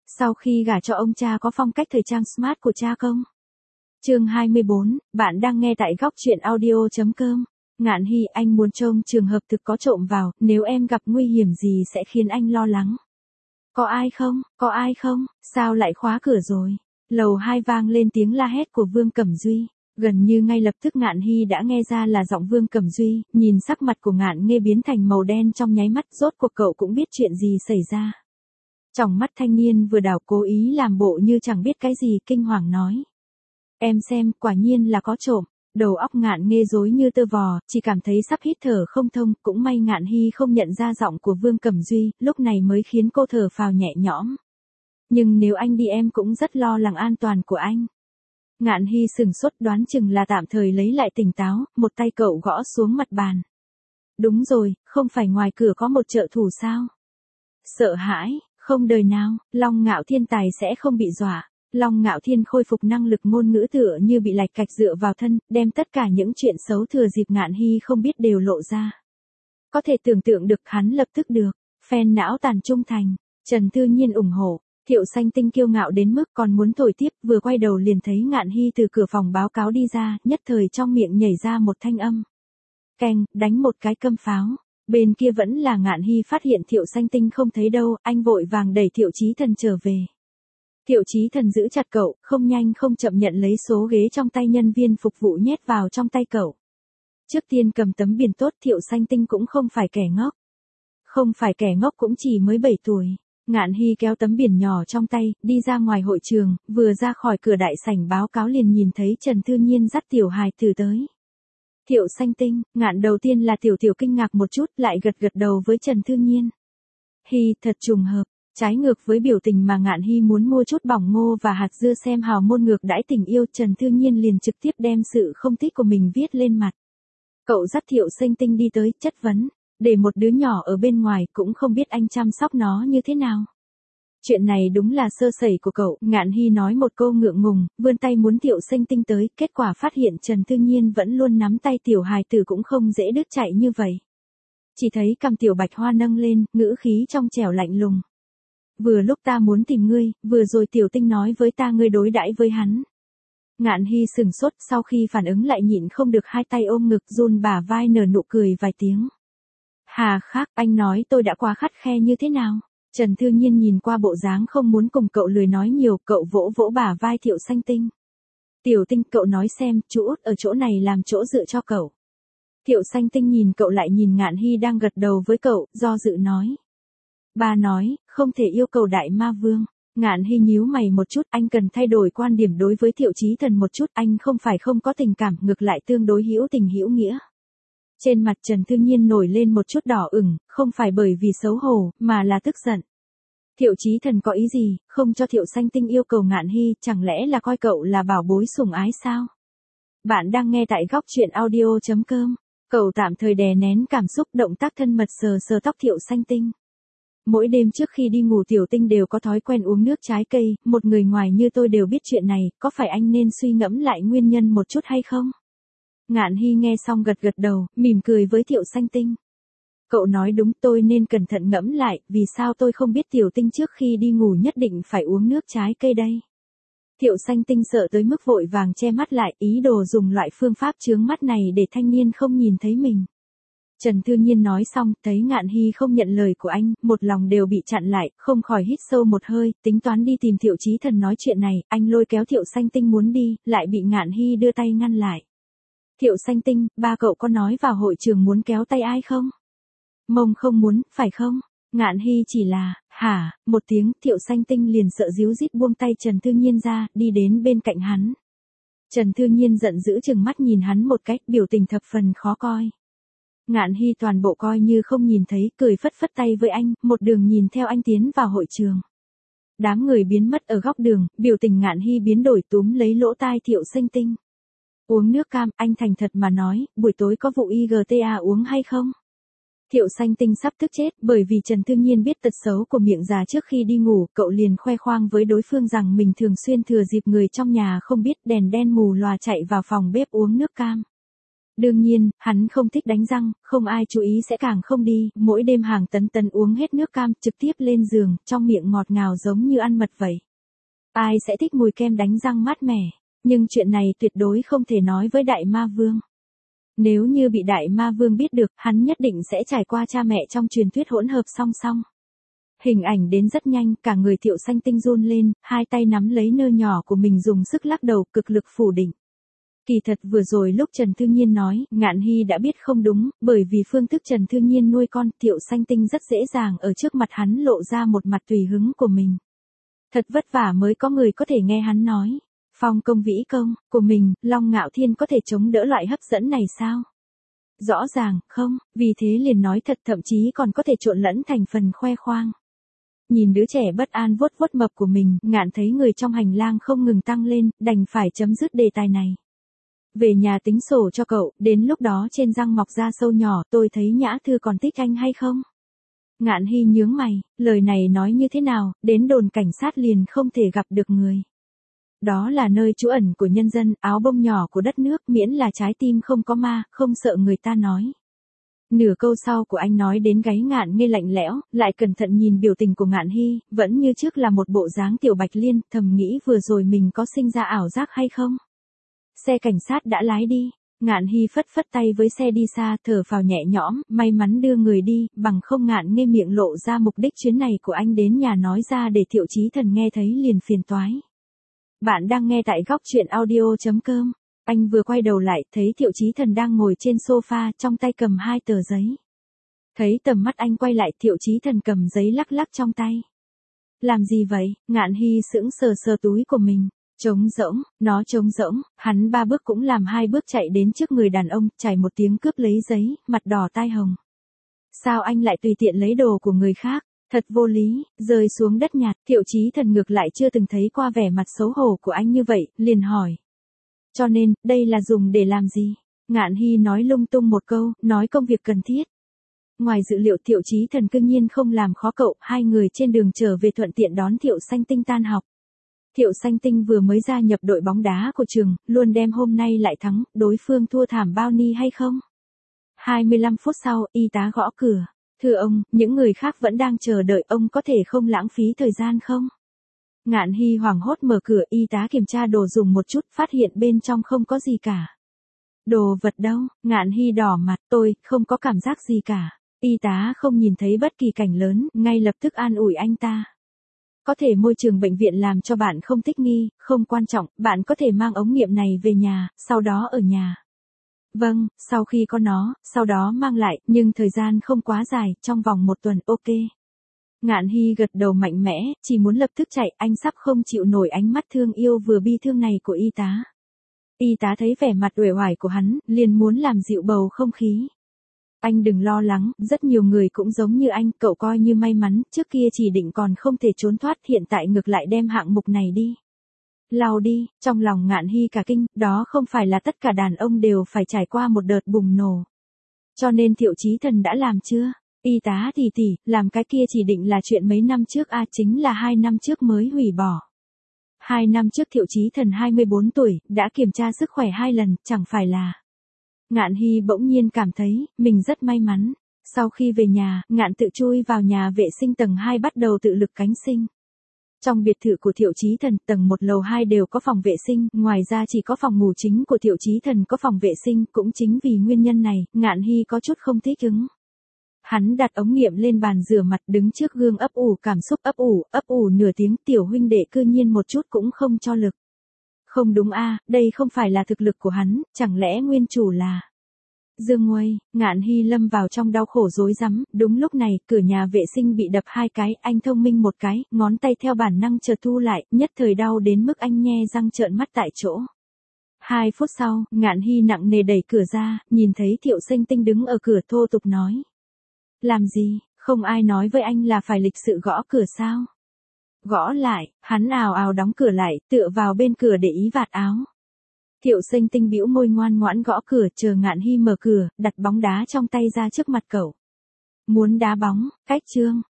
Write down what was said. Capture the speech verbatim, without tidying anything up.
Sau khi gả cho ông cha có phong cách thời trang smart của cha không? Chương hai mươi bốn, bạn đang nghe tại góc truyện audio.com. Ngạn Hy, anh muốn trông trường hợp thực có trộm vào, nếu em gặp nguy hiểm gì sẽ khiến anh lo lắng. Có ai không, có ai không, sao lại khóa cửa rồi? Lầu hai vang lên tiếng la hét của Vương Cẩm Duy. Gần như ngay lập tức Ngạn Hy đã nghe ra là giọng Vương Cẩm Duy, nhìn sắc mặt của Ngạn Nghê biến thành màu đen trong nháy mắt, rốt cuộc cậu cũng biết chuyện gì xảy ra. Trong mắt thanh niên vừa đảo cố ý làm bộ như chẳng biết cái gì, kinh hoàng nói. Em xem, quả nhiên là có trộm. Đầu óc Ngạn Nghê rối như tơ vò, chỉ cảm thấy sắp hít thở không thông, cũng may Ngạn Hy không nhận ra giọng của Vương Cẩm Duy, lúc này mới khiến cô thở phào nhẹ nhõm. Nhưng nếu anh đi em cũng rất lo lắng an toàn của anh. Ngạn Hy sừng sốt, đoán chừng là tạm thời lấy lại tỉnh táo, một tay cậu gõ xuống mặt bàn. Đúng rồi, không phải ngoài cửa có một trợ thủ sao? Sợ hãi, không đời nào, Long Ngạo Thiên tài sẽ không bị dọa. Long Ngạo Thiên khôi phục năng lực ngôn ngữ tựa như bị lạch cạch dựa vào thân, đem tất cả những chuyện xấu thừa dịp Ngạn Hy không biết đều lộ ra. Có thể tưởng tượng được hắn lập tức được, phen não tàn trung thành, Trần Thư Nhiên ủng hộ, Thiệu Xanh Tinh kiêu ngạo đến mức còn muốn thổi tiếp, vừa quay đầu liền thấy Ngạn Hy từ cửa phòng báo cáo đi ra, nhất thời trong miệng nhảy ra một thanh âm. Keng, đánh một cái câm pháo. Bên kia vẫn là Ngạn Hy phát hiện Thiệu Xanh Tinh không thấy đâu, anh vội vàng đẩy Thiệu Chí Thần trở về. Thiệu Chí Thần giữ chặt cậu, không nhanh không chậm nhận lấy số ghế trong tay nhân viên phục vụ nhét vào trong tay cậu. Trước tiên cầm tấm biển tốt, Thiệu Xanh Tinh cũng không phải kẻ ngốc. Không phải kẻ ngốc cũng chỉ mới bảy tuổi. Ngạn Hy kéo tấm biển nhỏ trong tay, đi ra ngoài hội trường, vừa ra khỏi cửa đại sảnh báo cáo liền nhìn thấy Trần Thư Nhiên dắt tiểu hài tử tới. Thiệu Xanh Tinh, Ngạn đầu tiên là tiểu tiểu kinh ngạc một chút, lại gật gật đầu với Trần Thư Nhiên. Hy, thật trùng hợp, trái ngược với biểu tình mà Ngạn Hy muốn mua chút bỏng ngô và hạt dưa xem hào môn ngược đãi tình yêu, Trần Thư Nhiên liền trực tiếp đem sự không thích của mình viết lên mặt. Cậu dắt Thiệu Xanh Tinh đi tới, chất vấn, để một đứa nhỏ ở bên ngoài cũng không biết anh chăm sóc nó như thế nào. Chuyện này đúng là sơ sẩy của cậu, Ngạn Hy nói một câu ngượng ngùng, vươn tay muốn Thiệu Xanh Tinh tới, kết quả phát hiện Trần Thư Nhiên vẫn luôn nắm tay tiểu hài tử cũng không dễ đứt chạy như vậy. Chỉ thấy cằm tiểu bạch hoa nâng lên, ngữ khí trong trẻo lạnh lùng. Vừa lúc ta muốn tìm ngươi, vừa rồi tiểu tinh nói với ta ngươi đối đãi với hắn. Ngạn Hy sừng sốt, sau khi phản ứng lại nhịn không được hai tay ôm ngực run bả vai nở nụ cười vài tiếng. Hà khắc, anh nói tôi đã quá khắt khe như thế nào? Trần Thư Nhiên nhìn qua bộ dáng không muốn cùng cậu lười nói nhiều, cậu vỗ vỗ bả vai Thiệu Xanh Tinh. Tiểu Tinh, cậu nói xem, chú út ở chỗ này làm chỗ dựa cho cậu. Thiệu Xanh Tinh nhìn cậu lại nhìn Ngạn Hy đang gật đầu với cậu, do dự nói. Ba nói, không thể yêu cầu đại ma vương. Ngạn Hy nhíu mày một chút, anh cần thay đổi quan điểm đối với Thiệu Chí Thần một chút, anh không phải không có tình cảm, ngược lại tương đối hữu tình hữu nghĩa. Trên mặt Trần Thư Nhiên nổi lên một chút đỏ ửng, không phải bởi vì xấu hổ, mà là tức giận. Thiệu Chí Thần có ý gì, không cho Thiệu Xanh Tinh yêu cầu Ngạn Hy, chẳng lẽ là coi cậu là bảo bối sủng ái sao? Bạn đang nghe tại góc truyện audio.com. Cậu tạm thời đè nén cảm xúc, động tác thân mật sờ sờ tóc Thiệu Xanh Tinh. Mỗi đêm trước khi đi ngủ Tiểu Tinh đều có thói quen uống nước trái cây, một người ngoài như tôi đều biết chuyện này, có phải anh nên suy ngẫm lại nguyên nhân một chút hay không? Ngạn Hy nghe xong gật gật đầu, mỉm cười với Thiệu Xanh Tinh. Cậu nói đúng, tôi nên cẩn thận ngẫm lại, vì sao tôi không biết Tiểu Tinh trước khi đi ngủ nhất định phải uống nước trái cây đây? Thiệu Xanh Tinh sợ tới mức vội vàng che mắt lại, ý đồ dùng loại phương pháp chướng mắt này để thanh niên không nhìn thấy mình. Trần Thư Nhiên nói xong, thấy Ngạn Hy không nhận lời của anh, một lòng đều bị chặn lại, không khỏi hít sâu một hơi, tính toán đi tìm Thiệu Chí Thần nói chuyện này, anh lôi kéo Thiệu Xanh Tinh muốn đi, lại bị Ngạn Hy đưa tay ngăn lại. Thiệu Xanh Tinh, ba cậu có nói vào hội trường muốn kéo tay ai không? Mông không muốn, phải không? Ngạn Hy chỉ là, hả, một tiếng, Thiệu Xanh Tinh liền sợ díu dít buông tay Trần Thư Nhiên ra, đi đến bên cạnh hắn. Trần Thư Nhiên giận dữ chừng mắt nhìn hắn một cách, biểu tình thập phần khó coi. Ngạn Hy toàn bộ coi như không nhìn thấy, cười phất phất tay với anh, một đường nhìn theo anh tiến vào hội trường. Đám người biến mất ở góc đường, biểu tình Ngạn Hy biến đổi, túm lấy lỗ tai Thiệu Xanh Tinh. Uống nước cam, anh thành thật mà nói, buổi tối có vụ i giê tê a uống hay không? Thiệu Xanh Tinh sắp tức chết, bởi vì Trần Thư Nhiên biết tật xấu của miệng già trước khi đi ngủ, cậu liền khoe khoang với đối phương rằng mình thường xuyên thừa dịp người trong nhà không biết đèn đen mù lòa chạy vào phòng bếp uống nước cam. Đương nhiên, hắn không thích đánh răng, không ai chú ý sẽ càng không đi, mỗi đêm hàng tấn tấn uống hết nước cam, trực tiếp lên giường, trong miệng ngọt ngào giống như ăn mật vậy. Ai sẽ thích mùi kem đánh răng mát mẻ, nhưng chuyện này tuyệt đối không thể nói với đại ma vương. Nếu như bị đại ma vương biết được, hắn nhất định sẽ trải qua cha mẹ trong truyền thuyết hỗn hợp song song. Hình ảnh đến rất nhanh, cả người Thiệu Xanh Tinh run lên, hai tay nắm lấy nơ nhỏ của mình dùng sức lắc đầu, cực lực phủ định. Kỳ thật vừa rồi lúc Trần Thư Nhiên nói, Ngạn Hy đã biết không đúng, bởi vì phương thức Trần Thư Nhiên nuôi con, Thiệu Xanh Tinh rất dễ dàng ở trước mặt hắn lộ ra một mặt tùy hứng của mình. Thật vất vả mới có người có thể nghe hắn nói. Phong công vĩ công, của mình, Long Ngạo Thiên có thể chống đỡ loại hấp dẫn này sao? Rõ ràng, không, vì thế liền nói thật thậm chí còn có thể trộn lẫn thành phần khoe khoang. Nhìn đứa trẻ bất an vuốt vuốt mập của mình, Ngạn thấy người trong hành lang không ngừng tăng lên, đành phải chấm dứt đề tài này. Về nhà tính sổ cho cậu, đến lúc đó trên răng mọc ra sâu nhỏ, tôi thấy Nhã Thư còn thích anh hay không? Ngạn Hy nhướng mày, lời này nói như thế nào, đến đồn cảnh sát liền không thể gặp được người. Đó là nơi trú ẩn của nhân dân, áo bông nhỏ của đất nước, miễn là trái tim không có ma, không sợ người ta nói. Nửa câu sau của anh nói đến gáy Ngạn nghe lạnh lẽo, lại cẩn thận nhìn biểu tình của Ngạn Hy, vẫn như trước là một bộ dáng tiểu bạch liên, thầm nghĩ vừa rồi mình có sinh ra ảo giác hay không. Xe cảnh sát đã lái đi, Ngạn Hy phất phất tay với xe đi xa, thở phào nhẹ nhõm, may mắn đưa người đi, bằng không Ngạn nghe miệng lộ ra mục đích chuyến này của anh đến nhà nói ra để Thiệu Chí Thần nghe thấy liền phiền toái. Bạn đang nghe tại góc truyện audio chấm com. Anh vừa quay đầu lại, thấy Thiệu Chí Thần đang ngồi trên sofa, trong tay cầm hai tờ giấy. Thấy tầm mắt anh quay lại, Thiệu Chí Thần cầm giấy lắc lắc trong tay. Làm gì vậy? Ngạn Hy sững sờ sờ túi của mình. Trống rỗng, nó trống rỗng, hắn ba bước cũng làm hai bước chạy đến trước người đàn ông, chảy một tiếng cướp lấy giấy, mặt đỏ tai hồng. Sao anh lại tùy tiện lấy đồ của người khác? Thật vô lý, rơi xuống đất nhạt, Thiệu Chí Thần ngược lại chưa từng thấy qua vẻ mặt xấu hổ của anh như vậy, liền hỏi. Cho nên, đây là dùng để làm gì? Ngạn Hy nói lung tung một câu, nói công việc cần thiết. Ngoài dự liệu Thiệu Chí Thần cương nhiên không làm khó cậu, hai người trên đường trở về thuận tiện đón Thiệu Xanh Tinh tan học. Thiệu Xanh Tinh vừa mới gia nhập đội bóng đá của trường, luôn đem hôm nay lại thắng, đối phương thua thảm bao ni hay không? hai mươi lăm phút sau, y tá gõ cửa. Thưa ông, những người khác vẫn đang chờ đợi, ông có thể không lãng phí thời gian không? Ngạn Hy hoảng hốt mở cửa, y tá kiểm tra đồ dùng một chút, phát hiện bên trong không có gì cả. Đồ vật đâu? Ngạn Hy đỏ mặt, tôi không có cảm giác gì cả. Y tá không nhìn thấy bất kỳ cảnh lớn, ngay lập tức an ủi anh ta. Có thể môi trường bệnh viện làm cho bạn không thích nghi, không quan trọng, bạn có thể mang ống nghiệm này về nhà, sau đó ở nhà. Vâng, sau khi có nó, sau đó mang lại, nhưng thời gian không quá dài, trong vòng một tuần, ok. Ngạn Hy gật đầu mạnh mẽ, chỉ muốn lập tức chạy, anh sắp không chịu nổi ánh mắt thương yêu vừa bi thương này của y tá. Y tá thấy vẻ mặt uể oải của hắn, liền muốn làm dịu bầu không khí. Anh đừng lo lắng, rất nhiều người cũng giống như anh, cậu coi như may mắn, trước kia chỉ định còn không thể trốn thoát, hiện tại ngược lại đem hạng mục này đi. Lau đi, trong lòng Ngạn Hy cả kinh, đó không phải là tất cả đàn ông đều phải trải qua một đợt bùng nổ. Cho nên Thiệu Chí Thần đã làm chưa? Y tá thì tỉ, làm cái kia chỉ định là chuyện mấy năm trước a à, chính là hai năm trước mới hủy bỏ. Hai năm trước Thiệu Chí Thần hai mươi bốn tuổi, đã kiểm tra sức khỏe hai lần, chẳng phải là... Ngạn Hy bỗng nhiên cảm thấy, mình rất may mắn. Sau khi về nhà, Ngạn tự chui vào nhà vệ sinh tầng hai bắt đầu tự lực cánh sinh. Trong biệt thự của Thiệu Chí Thần, tầng một lầu hai đều có phòng vệ sinh, ngoài ra chỉ có phòng ngủ chính của Thiệu Chí Thần có phòng vệ sinh, cũng chính vì nguyên nhân này, Ngạn Hy có chút không thích ứng. Hắn đặt ống nghiệm lên bàn rửa mặt, đứng trước gương ấp ủ cảm xúc, ấp ủ, ấp ủ nửa tiếng, tiểu huynh đệ cư nhiên một chút cũng không cho lực. Không đúng a, đây không phải là thực lực của hắn, chẳng lẽ nguyên chủ là... Dương Nguây, Ngạn Hy lâm vào trong đau khổ rối rắm, đúng lúc này, cửa nhà vệ sinh bị đập hai cái, anh thông minh một cái, ngón tay theo bản năng chợt thu lại, nhất thời đau đến mức anh nhe răng trợn mắt tại chỗ. Hai phút sau, Ngạn Hy nặng nề đẩy cửa ra, nhìn thấy Thiệu Xanh Tinh đứng ở cửa thô tục nói. Làm gì, không ai nói với anh là phải lịch sự gõ cửa sao? Gõ lại, hắn ào ào đóng cửa lại, tựa vào bên cửa để ý vạt áo. Thiệu Xanh Tinh bĩu môi ngoan ngoãn gõ cửa, chờ Ngạn Hy mở cửa, đặt bóng đá trong tay ra trước mặt cậu. Muốn đá bóng, cách chương,